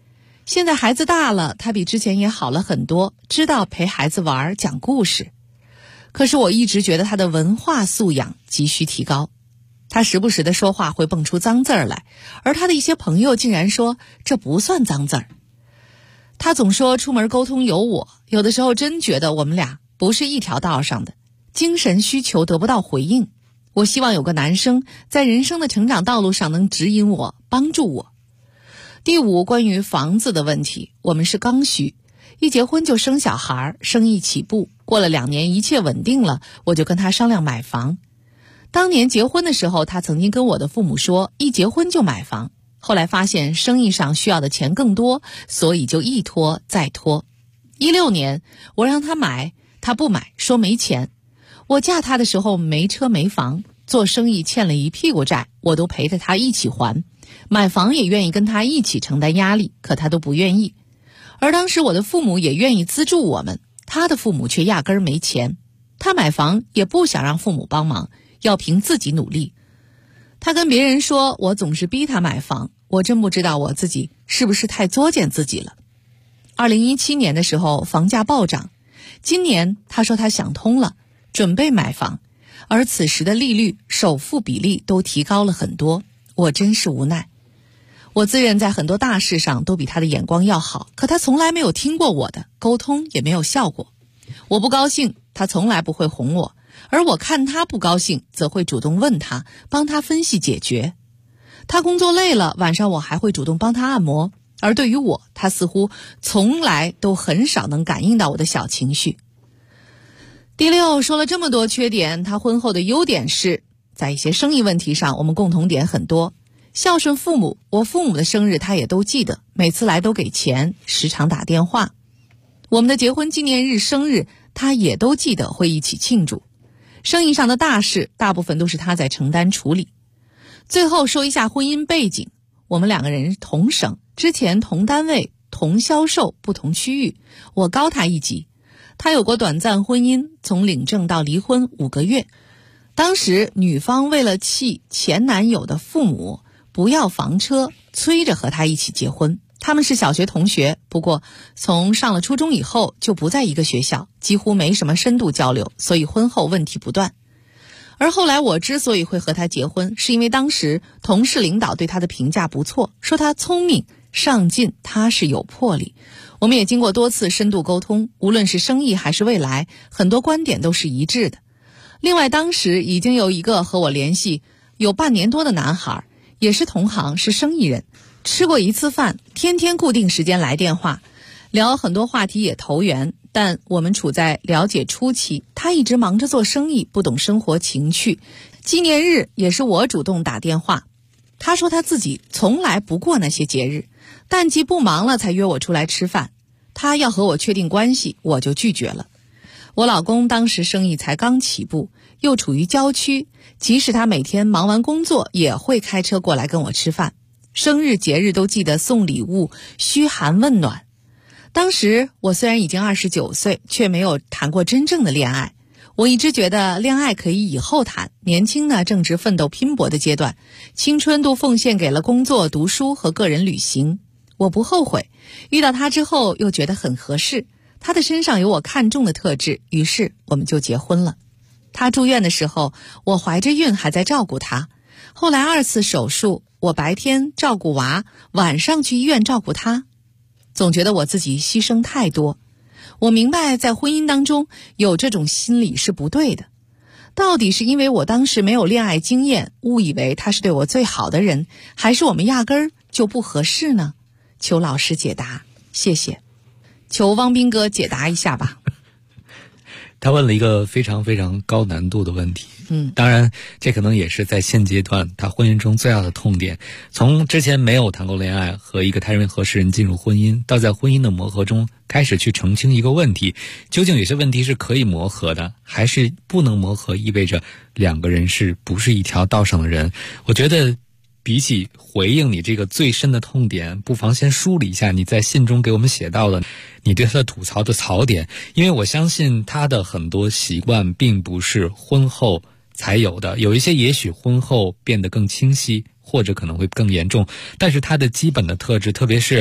现在孩子大了，他比之前也好了很多，知道陪孩子玩讲故事。可是我一直觉得他的文化素养急需提高。他时不时的说话会蹦出脏字儿来，而他的一些朋友竟然说这不算脏字儿。他总说出门沟通有我，有的时候真觉得我们俩不是一条道上的，精神需求得不到回应。我希望有个男生在人生的成长道路上能指引我，帮助我。第5，关于房子的问题，我们是刚需，一结婚就生小孩，生意起步，过了2年一切稳定了，我就跟他商量买房。当年结婚的时候，他曾经跟我的父母说一结婚就买房，后来发现生意上需要的钱更多，所以就一拖再拖。16年我让他买，他不买，说没钱。我嫁他的时候没车没房，做生意欠了一屁股债，我都陪着他一起还，买房也愿意跟他一起承担压力，可他都不愿意。而当时我的父母也愿意资助我们，他的父母却压根儿没钱。他买房也不想让父母帮忙，要凭自己努力。他跟别人说我总是逼他买房，我真不知道我自己是不是太作践自己了。2017年的时候房价暴涨，今年他说他想通了，准备买房，而此时的利率、首付比例都提高了很多，我真是无奈。我自认在很多大事上都比他的眼光要好，可他从来没有听过我的，沟通也没有效果。我不高兴，他从来不会哄我，而我看他不高兴，则会主动问他，帮他分析解决。他工作累了，晚上我还会主动帮他按摩，而对于我，他似乎从来都很少能感应到我的小情绪。第6，说了这么多缺点，他婚后的优点是，在一些生意问题上，我们共同点很多。孝顺父母，我父母的生日他也都记得，每次来都给钱，时常打电话。我们的结婚纪念日、生日，他也都记得，会一起庆祝。生意上的大事，大部分都是他在承担处理。最后说一下婚姻背景，我们2个人同省，之前同单位、同销售、不同区域，我高他1级。他有过短暂婚姻，从领证到离婚5个月。当时女方为了气前男友的父母，不要房车，催着和他一起结婚。他们是小学同学，不过从上了初中以后就不在一个学校，几乎没什么深度交流，所以婚后问题不断。而后来我之所以会和他结婚，是因为当时同事领导对他的评价不错，说他聪明、上进、踏实、有魄力。我们也经过多次深度沟通，无论是生意还是未来，很多观点都是一致的。另外当时已经有一个和我联系有半年多的男孩，也是同行，是生意人，吃过一次饭，天天固定时间来电话，聊很多话题也投缘，但我们处在了解初期，他一直忙着做生意，不懂生活情趣。纪念日也是我主动打电话，他说他自己从来不过那些节日，淡季不忙了才约我出来吃饭。他要和我确定关系，我就拒绝了。我老公当时生意才刚起步，又处于郊区，即使他每天忙完工作也会开车过来跟我吃饭，生日节日都记得送礼物，嘘寒问暖。当时我虽然已经29岁，却没有谈过真正的恋爱。我一直觉得恋爱可以以后谈，年轻呢正值奋斗拼搏的阶段，青春都奉献给了工作、读书和个人旅行。我不后悔，遇到他之后又觉得很合适，他的身上有我看中的特质，于是我们就结婚了。他住院的时候，我怀着孕还在照顾他。后来2次手术，我白天照顾娃，晚上去医院照顾他。总觉得我自己牺牲太多。我明白在婚姻当中有这种心理是不对的。到底是因为我当时没有恋爱经验，误以为他是对我最好的人，还是我们压根儿就不合适呢？求老师解答，谢谢。求汪斌哥解答一下吧。 他问了一个非常非常高难度的问题。当然这可能也是在现阶段他婚姻中最大的痛点。从之前没有谈过恋爱，和一个他认为合适人进入婚姻，到在婚姻的磨合中开始去澄清一个问题，究竟有些问题是可以磨合的，还是不能磨合，意味着2个人是不是一条道上的人。我觉得比起回应你这个最深的痛点，不妨先梳理一下你在信中给我们写到的你对他的吐槽的槽点，因为我相信他的很多习惯并不是婚后才有的，有一些也许婚后变得更清晰，或者可能会更严重，但是他的基本的特质，特别是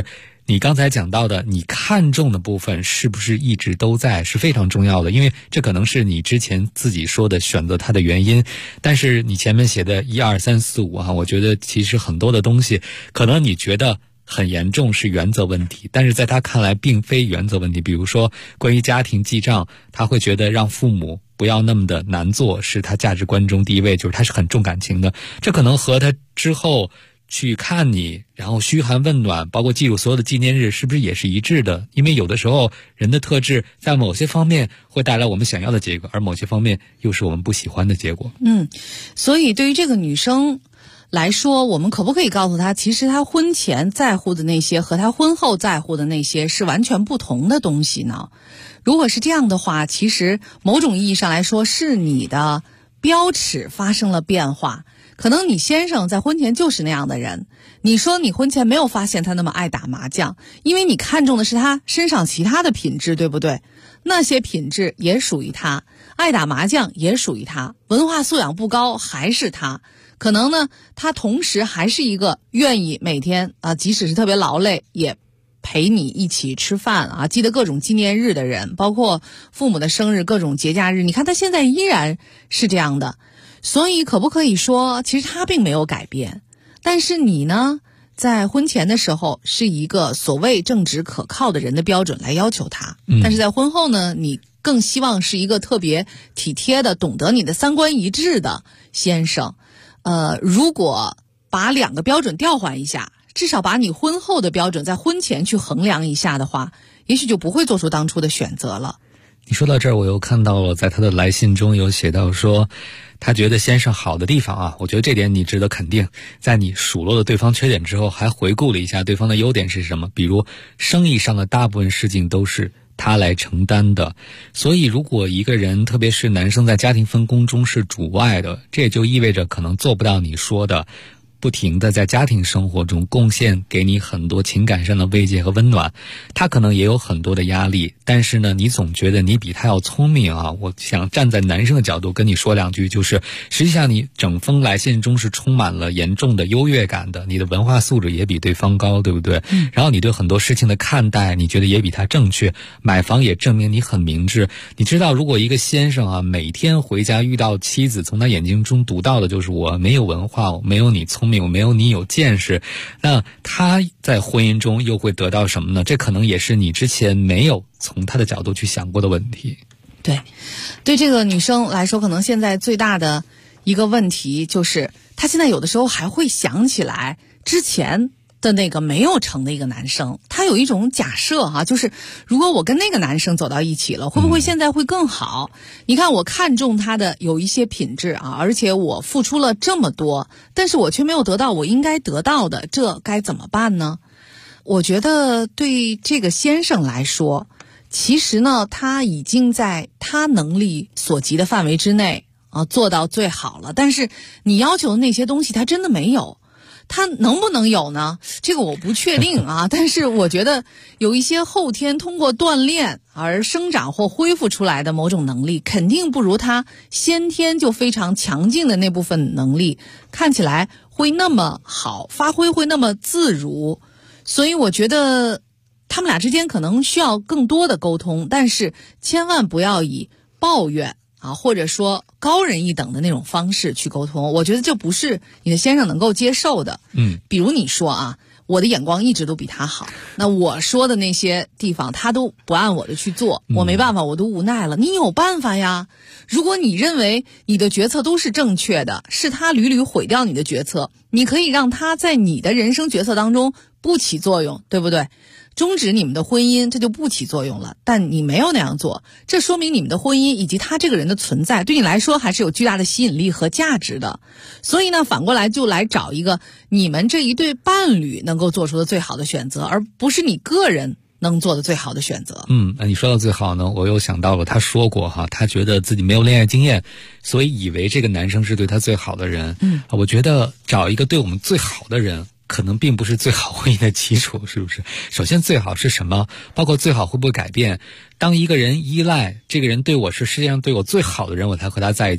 你刚才讲到的你看重的部分是不是一直都在是非常重要的，因为这可能是你之前自己说的选择它的原因。但是你前面写的1、2、3、4、5我觉得其实很多的东西可能你觉得很严重是原则问题，但是在他看来并非原则问题。比如说关于家庭记账，他会觉得让父母不要那么的难做是他价值观中第一位，就是他是很重感情的。这可能和他之后去看你，然后嘘寒问暖，包括记住所有的纪念日，是不是也是一致的？因为有的时候人的特质在某些方面会带来我们想要的结果，而某些方面又是我们不喜欢的结果。 所以对于这个女生来说，我们可不可以告诉她，其实她婚前在乎的那些和她婚后在乎的那些是完全不同的东西呢？如果是这样的话，其实某种意义上来说是你的标尺发生了变化。可能你先生在婚前就是那样的人，你说你婚前没有发现他那么爱打麻将，因为你看重的是他身上其他的品质，对不对？那些品质也属于他，爱打麻将也属于他，文化素养不高还是他。可能呢，他同时还是一个愿意每天即使是特别劳累也陪你一起吃饭记得各种纪念日的人，包括父母的生日、各种节假日。你看他现在依然是这样的，所以可不可以说，其实他并没有改变，但是你呢，在婚前的时候是一个所谓正直可靠的人的标准来要求他，但是在婚后呢，你更希望是一个特别体贴的、懂得你的三观一致的先生。如果把两个标准调换一下，至少把你婚后的标准在婚前去衡量一下的话，也许就不会做出当初的选择了。 你说到这儿，我又看到了在他的来信中有写到说，他觉得先生好的地方我觉得这点你值得肯定。在你数落了对方缺点之后，还回顾了一下对方的优点是什么，比如生意上的大部分事情都是他来承担的。所以如果一个人，特别是男生在家庭分工中是主外的，这也就意味着可能做不到你说的不停地在家庭生活中贡献给你很多情感上的慰藉和温暖。他可能也有很多的压力，但是呢，你总觉得你比他要聪明我想站在男生的角度跟你说两句，就是实际上你整封来信中是充满了严重的优越感的，你的文化素质也比对方高，对不对？然后你对很多事情的看待，你觉得也比他正确。买房也证明你很明智。你知道，如果一个先生每天回家遇到妻子，从他眼睛中读到的就是我没有文化，我没有你聪明，我没有你有见识，那他在婚姻中又会得到什么呢？这可能也是你之前没有从他的角度去想过的问题。 对这个女生来说，可能现在最大的一个问题就是，她现在有的时候还会想起来之前的那个没有成的一个男生，他有一种假设就是如果我跟那个男生走到一起了，会不会现在会更好？你看我看中他的有一些品质而且我付出了这么多，但是我却没有得到我应该得到的，这该怎么办呢？我觉得对这个先生来说，其实呢，他已经在他能力所及的范围之内做到最好了，但是你要求的那些东西他真的没有。他能不能有呢？这个我不确定但是我觉得有一些后天通过锻炼而生长或恢复出来的某种能力，肯定不如他先天就非常强劲的那部分能力看起来会那么好，发挥会那么自如。所以我觉得他们俩之间可能需要更多的沟通，但是千万不要以抱怨或者说高人一等的那种方式去沟通，我觉得这不是你的先生能够接受的。比如你说我的眼光一直都比他好，那我说的那些地方他都不按我的去做，我没办法，我都无奈了。你有办法呀，如果你认为你的决策都是正确的，是他屡屡毁掉你的决策，你可以让他在你的人生决策当中不起作用，对不对？终止你们的婚姻，这就不起作用了。但你没有那样做，这说明你们的婚姻以及他这个人的存在对你来说还是有巨大的吸引力和价值的。所以呢，反过来就来找一个你们这一对伴侣能够做出的最好的选择，而不是你个人能做的最好的选择。 你说到最好呢，我又想到了他说过他觉得自己没有恋爱经验，所以以为这个男生是对他最好的人。我觉得找一个对我们最好的人可能并不是最好婚姻的基础，是不是？首先最好是什么？包括最好会不会改变？当一个人依赖这个人对我是世界上对我最好的人，我才和他在一起，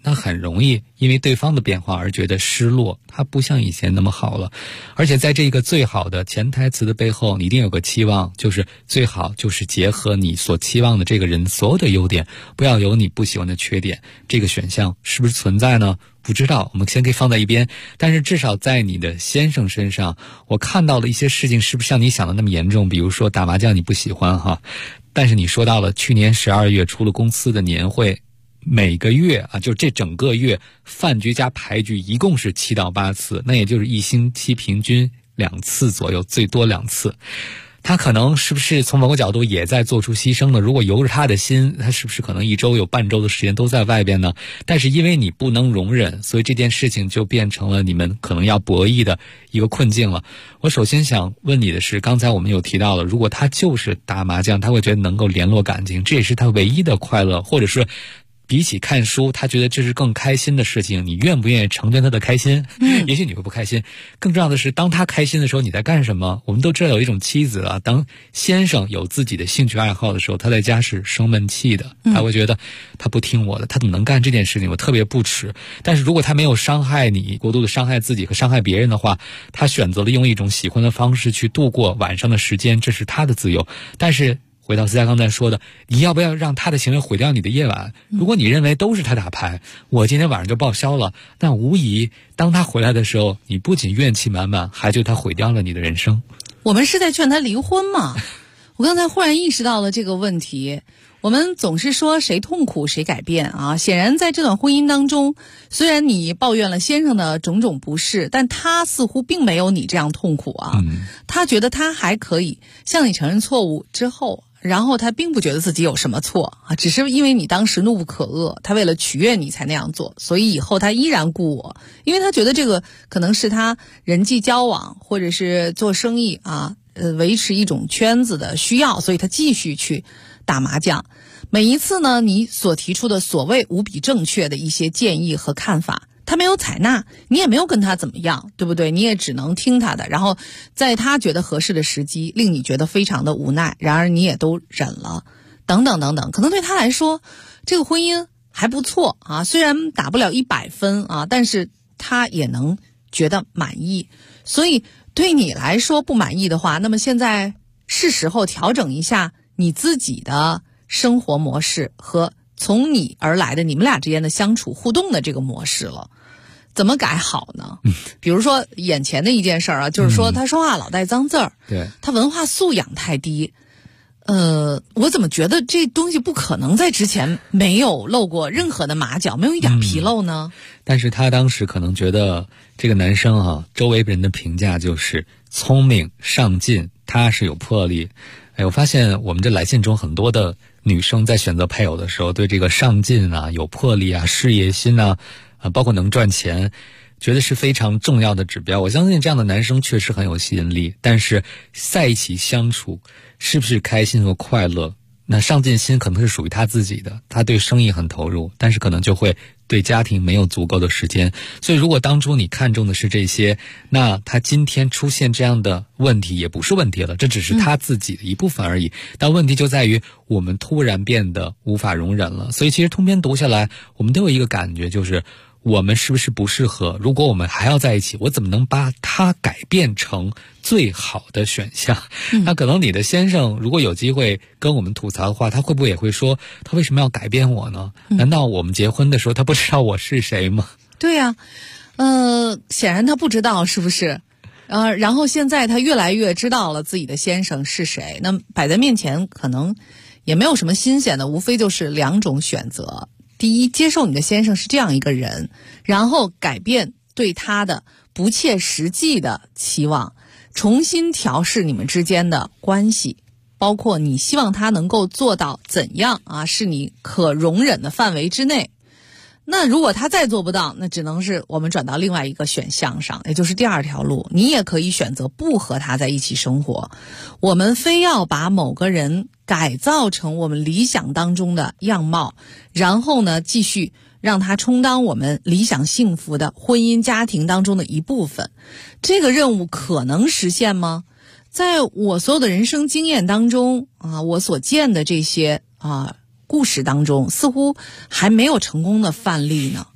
那很容易因为对方的变化而觉得失落，他不像以前那么好了。而且在这个最好的潜台词的背后，你一定有个期望，就是最好就是结合你所期望的这个人所有的优点，不要有你不喜欢的缺点。这个选项是不是存在呢？不知道，我们先可以放在一边。但是至少在你的先生身上，我看到了一些事情是不是像你想的那么严重。比如说打麻将你不喜欢哈，但是你说到了去年12月除了公司的年会，每个月啊，就这整个月饭局加牌局一共是7到8次，那也就是1星期平均2次左右，最多2次。他可能是不是从某个角度也在做出牺牲了？如果由着他的心，他是不是可能1周有半周的时间都在外边呢？但是因为你不能容忍，所以这件事情就变成了你们可能要博弈的一个困境了。我首先想问你的是，刚才我们有提到了，如果他就是打麻将，他会觉得能够联络感情，这也是他唯一的快乐，或者是比起看书，他觉得这是更开心的事情，你愿不愿意成全他的开心？也许你会不开心。更重要的是，当他开心的时候，你在干什么？我们都知道有一种妻子啊，当先生有自己的兴趣爱好的时候，他在家是生闷气的，他会觉得他不听我的，他怎么能干这件事情？我特别不耻。但是如果他没有伤害你，过度的伤害自己和伤害别人的话，他选择了用一种喜欢的方式去度过晚上的时间，这是他的自由。但是回到思佳刚才说的，你要不要让他的行为毁掉你的夜晚？如果你认为都是他打牌，我今天晚上就报销了，那无疑当他回来的时候，你不仅怨气满满，还觉得他毁掉了你的人生。 我们是在劝他离婚吗？我刚才忽然意识到了这个问题。我们总是说谁痛苦谁改变啊，显然在这段婚姻当中，虽然你抱怨了先生的种种不是，但他似乎并没有你这样痛苦啊。他觉得他还可以向你承认错误之后，然后他并不觉得自己有什么错啊，只是因为你当时怒不可遏，他为了取悦你才那样做，所以以后他依然顾我，因为他觉得这个可能是他人际交往或者是做生意啊，维持一种圈子的需要，所以他继续去打麻将。每一次呢，你所提出的所谓无比正确的一些建议和看法，他没有采纳，你也没有跟他怎么样，对不对？你也只能听他的，然后在他觉得合适的时机令你觉得非常的无奈，然而你也都忍了，等等等等。可能对他来说这个婚姻还不错啊，虽然打不了100分啊，但是他也能觉得满意。所以对你来说不满意的话，那么现在是时候调整一下你自己的生活模式和从你而来的你们俩之间的相处互动的这个模式了。怎么改好呢？比如说眼前的一件事儿啊，就是说他说话老带脏字儿， 对， 他文化素养太低。我怎么觉得这东西不可能在之前没有露过任何的马脚，没有一点纰漏呢？ 但是他当时可能觉得这个男生啊，周围人的评价就是聪明上进，他是有魄力。我发现我们这来信中很多的女生在选择配偶的时候，对这个上进啊、有魄力啊、事业心啊，包括能赚钱，觉得是非常重要的指标。我相信这样的男生确实很有吸引力，但是在一起相处是不是开心和快乐，那上进心可能是属于他自己的，他对生意很投入，但是可能就会对家庭没有足够的时间。所以如果当初你看重的是这些，那他今天出现这样的问题也不是问题了，这只是他自己的一部分而已。但问题就在于我们突然变得无法容忍了。所以其实通篇读下来，我们都有一个感觉，就是我们是不是不适合？如果我们还要在一起，我怎么能把它改变成最好的选项？那可能你的先生如果有机会跟我们吐槽的话，他会不会也会说，他为什么要改变我呢？难道我们结婚的时候他不知道我是谁吗？ 对呀，显然他不知道，是不是？然后现在他越来越知道了自己的先生是谁，那摆在面前可能也没有什么新鲜的，无非就是2种选择。第一，接受你的先生是这样一个人，然后改变对他的不切实际的期望，重新调试你们之间的关系，包括你希望他能够做到怎样啊，是你可容忍的范围之内。那如果他再做不到，那只能是我们转到另外一个选项上，也就是第2条路，你也可以选择不和他在一起生活。我们非要把某个人改造成我们理想当中的样貌，然后呢，继续让他充当我们理想幸福的婚姻家庭当中的一部分。这个任务可能实现吗？在我所有的人生经验当中啊，我所见的这些故事当中，似乎还没有成功的范例呢。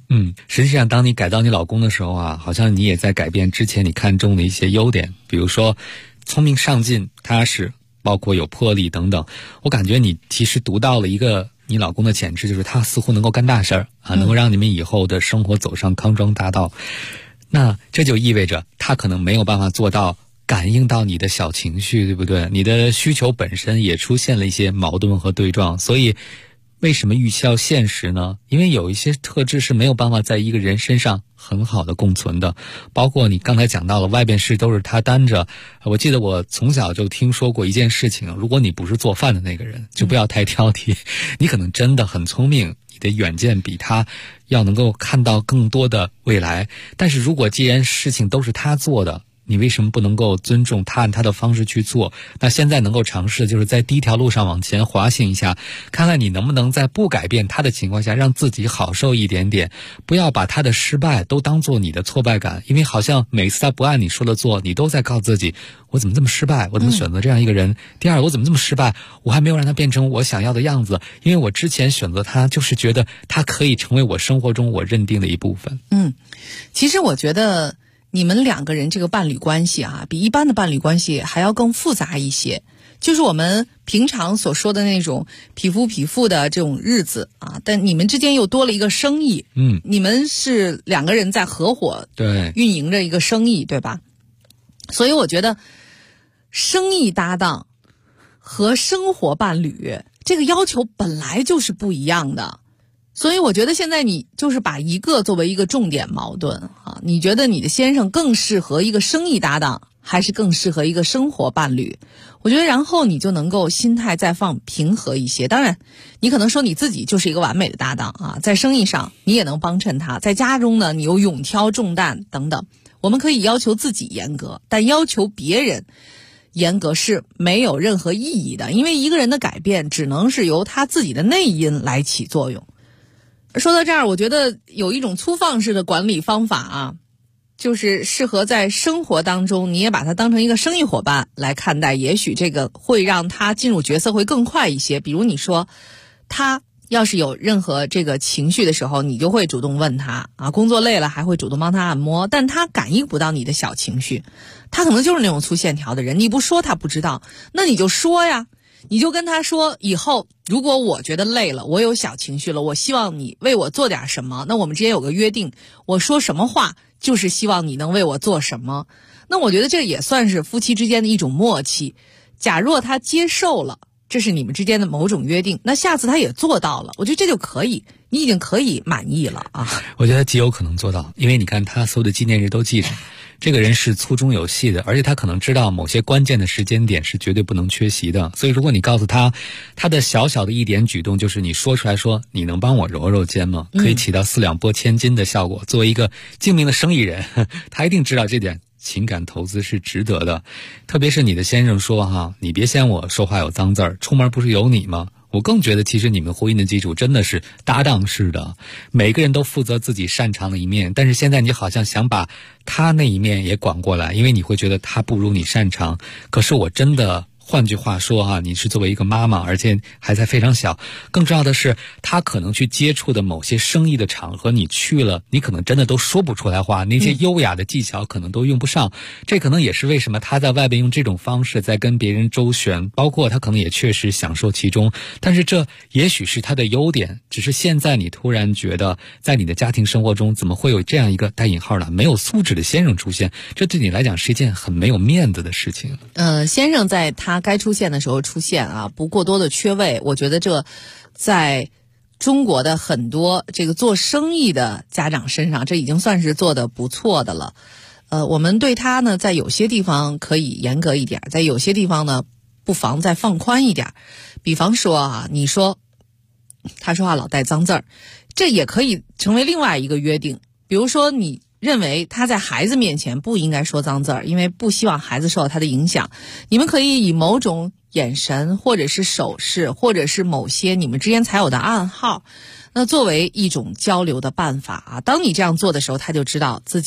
实际上当你改到你老公的时候啊，好像你也在改变之前你看中的一些优点，比如说聪明上进踏实，包括有魄力等等。我感觉你其实读到了一个你老公的潜质，就是他似乎能够干大事儿啊，能够让你们以后的生活走上康庄大道。那这就意味着他可能没有办法做到感应到你的小情绪，对不对？你的需求本身也出现了一些矛盾和对撞，所以为什么预期要现实呢？因为有一些特质是没有办法在一个人身上很好的共存的，包括你刚才讲到了外边事都是他担着。我记得我从小就听说过一件事情，如果你不是做饭的那个人，就不要太挑剔。你可能真的很聪明，你的远见比他要能够看到更多的未来，但是如果既然事情都是他做的，你为什么不能够尊重他，按他的方式去做？那现在能够尝试就是在第一条路上往前滑行一下，看看你能不能在不改变他的情况下让自己好受一点点，不要把他的失败都当做你的挫败感，因为好像每次他不按你说的做，你都在告诉自己，我怎么这么失败，我怎么选择这样一个人。第二，我怎么这么失败，我还没有让他变成我想要的样子，因为我之前选择他就是觉得他可以成为我生活中我认定的一部分。 其实我觉得你们两个人这个伴侣关系啊，比一般的伴侣关系还要更复杂一些。就是我们平常所说的那种匹夫匹妇的这种日子啊，但你们之间又多了一个生意。你们是两个人在合伙运营着一个生意，对吧？所以我觉得生意搭档和生活伴侣这个要求本来就是不一样的。所以我觉得现在你就是把一个作为一个重点矛盾啊，你觉得你的先生更适合一个生意搭档，还是更适合一个生活伴侣？我觉得然后你就能够心态再放平和一些。当然你可能说你自己就是一个完美的搭档啊，在生意上你也能帮衬他，在家中呢你又勇挑重担等等。我们可以要求自己严格，但要求别人严格是没有任何意义的，因为一个人的改变只能是由他自己的内因来起作用。说到这儿，我觉得有一种粗放式的管理方法啊，就是适合在生活当中你也把它当成一个生意伙伴来看待，也许这个会让他进入角色会更快一些。比如你说他要是有任何这个情绪的时候，你就会主动问他啊，工作累了还会主动帮他按摩，但他感应不到你的小情绪，他可能就是那种粗线条的人，你不说他不知道，那你就说呀，你就跟他说，以后如果我觉得累了，我有小情绪了，我希望你为我做点什么，那我们之间有个约定，我说什么话就是希望你能为我做什么。那我觉得这也算是夫妻之间的一种默契。假若他接受了，这是你们之间的某种约定，那下次他也做到了，我觉得这就可以，你已经可以满意了啊。 我觉得极有可能做到，因为你看他所有的纪念日都记着，这个人是粗中有细的，而且他可能知道某些关键的时间点是绝对不能缺席的。所以如果你告诉他，他的小小的一点举动，就是你说出来说你能帮我揉揉肩吗，可以起到4两拨千斤的效果。作为一个精明的生意人，他一定知道这点情感投资是值得的。特别是你的先生说哈，你别嫌我说话有脏字儿，出门不是有你吗？我更觉得其实你们婚姻的基础真的是搭档式的，每个人都负责自己擅长的一面，但是现在你好像想把他那一面也管过来，因为你会觉得他不如你擅长。可是我真的换句话说啊，你是作为一个妈妈，而且还在非常小，更重要的是他可能去接触的某些生意的场合，你去了，你可能真的都说不出来话，那些优雅的技巧可能都用不上。这可能也是为什么他在外边用这种方式在跟别人周旋，包括他可能也确实享受其中，但是这也许是他的优点，只是现在你突然觉得在你的家庭生活中怎么会有这样一个带引号的没有素质的先生出现，这对你来讲是一件很没有面子的事情。 先生在他该出现的时候出现啊，不过多的缺位，我觉得这在中国的很多这个做生意的家长身上，这已经算是做得不错的了。我们对他呢，在有些地方可以严格一点，在有些地方呢，不妨再放宽一点。比方说啊，你说他说话老带脏字儿，这也可以成为另外一个约定。比如说你认为他在孩子面前不应该说脏字儿，因为不希望孩子受到他的影响，你们可以以某种眼神或者是手势或者是某些你们之间才有的暗号，那作为一种交流的办法啊。当你这样做的时候，他就知道自己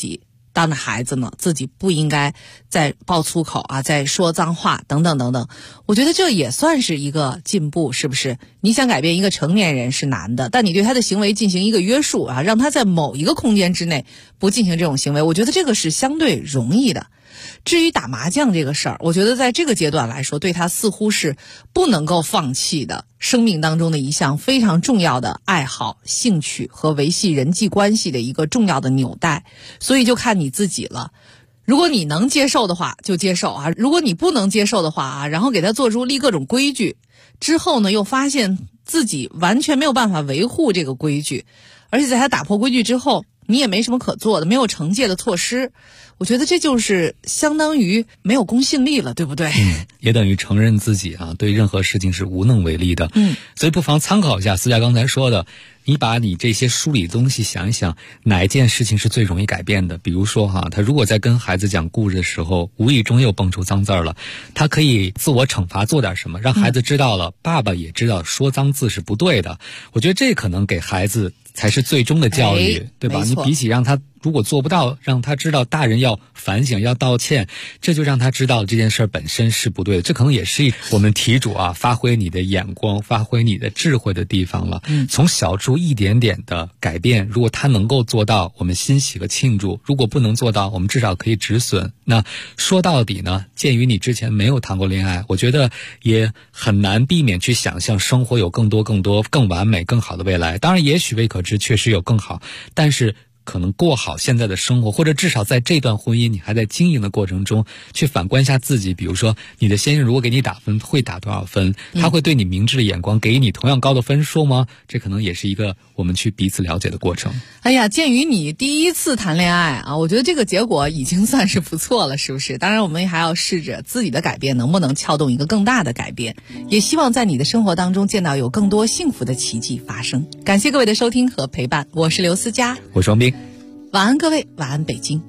当着孩子呢，自己不应该再爆粗口啊，再说脏话等等等等。我觉得这也算是一个进步，是不是？你想改变一个成年人是难的，但你对他的行为进行一个约束啊，让他在某一个空间之内不进行这种行为，我觉得这个是相对容易的。至于打麻将这个事儿，我觉得在这个阶段来说，对他似乎是不能够放弃的生命当中的一项非常重要的爱好、兴趣和维系人际关系的一个重要的纽带，所以就看你自己了。如果你能接受的话就接受啊，如果你不能接受的话啊，然后给他做出立各种规矩，之后呢又发现自己完全没有办法维护这个规矩，而且在他打破规矩之后，你也没什么可做的，没有惩戒的措施，我觉得这就是相当于没有公信力了，对不对？ 也等于承认自己啊对任何事情是无能为力的。所以不妨参考一下思佳刚才说的，你把你这些梳理东西想一想，哪一件事情是最容易改变的。比如说他如果在跟孩子讲故事的时候无意中又蹦出脏字了，他可以自我惩罚做点什么，让孩子知道了，爸爸也知道说脏字是不对的。我觉得这可能给孩子才是最终的教育，对吧？你比起让他如果做不到，让他知道大人要反省要道歉，这就让他知道这件事本身是不对的。这可能也是我们题主发挥你的眼光发挥你的智慧的地方了。从小处一点点的改变，如果他能够做到，我们欣喜和庆祝；如果不能做到，我们至少可以止损。那说到底呢，鉴于你之前没有谈过恋爱，我觉得也很难避免去想象生活有更多更完美更好的未来。当然也许未可知，确实有更好，但是可能过好现在的生活，或者至少在这段婚姻你还在经营的过程中，去反观一下自己。比如说你的先生如果给你打分，会打多少分？他会对你明智的眼光给你同样高的分数吗？这可能也是一个我们去彼此了解的过程。 哎呀，鉴于你第一次谈恋爱啊，我觉得这个结果已经算是不错了，是不是？当然我们还要试着自己的改变能不能撬动一个更大的改变，也希望在你的生活当中见到有更多幸福的奇迹发生。感谢各位的收听和陪伴，我是刘思佳， 我是王斌。 晚安各位，晚安北京。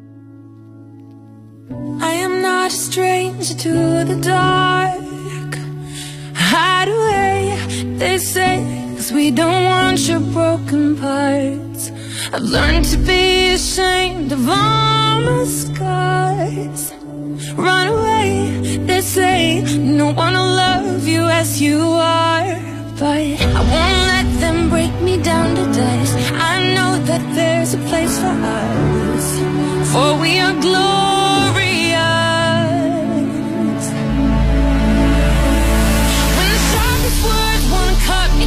I am not a stranger to the dark. Hide away, they say, 'cause we don't want your broken parts. I've learned to be ashamed of all my scars. Run away, they say, no one will love you as you are. But I won't let them break me down to dust. I know that there's a place for us, for we are glorious. When the sharpest words wanna cut me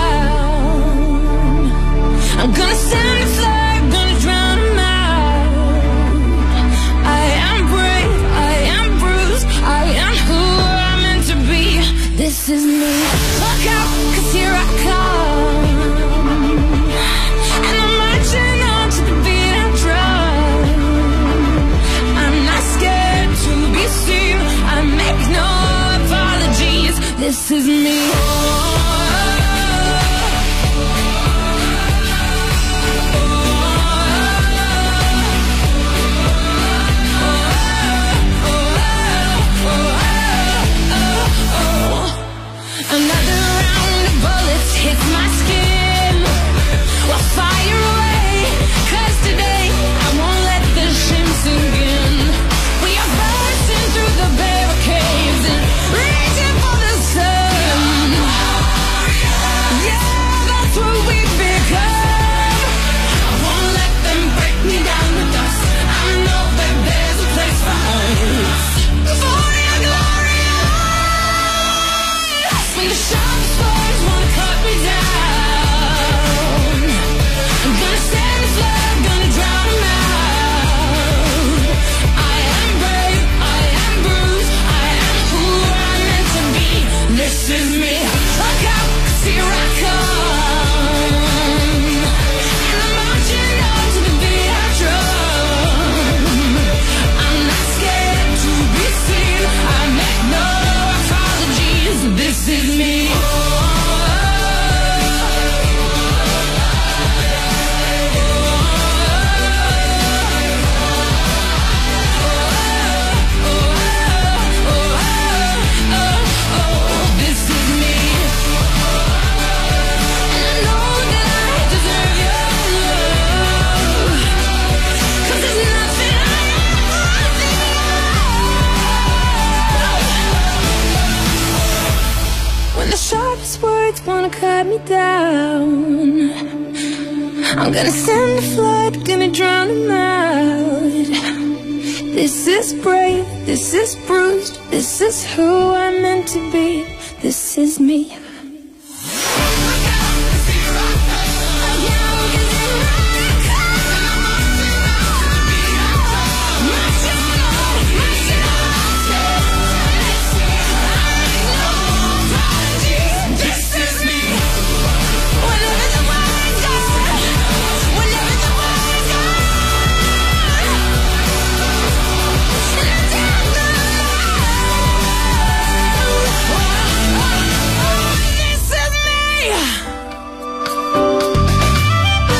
down, I'm gonna send a flag, gonna drown them out. I am brave, I am bruised, I am who I'm meant to be. This is me. Look out, 'cause here I come, and I'm marching on to the beat of drum. I'm not scared to be seen, I make no apologies. This is me. Another round of bullets hits my skin. Well, fire away, 'cause today I won't let the shame sink in. We are bursting through the barricades and reaching for the sun. Yeah, that's what we've become. I won't let them break me down to dust. I know that there's a place for us, for your glory. When the sharpest words wanna cut me down, I'm gonna send a flag, gonna drown them out. I am brave, I am bruised, I am who I'm meant to be. This is me. Look out, 'cause here I come, and I'm marching on to the beat of drum. I'm not scared to be seen, I make no apologies. This is me. This is me. sharpest words wanna cut me down. I'm gonna send a flood, gonna drown them out. This is brave, this is bruised, this is who I'm meant to be. This is me.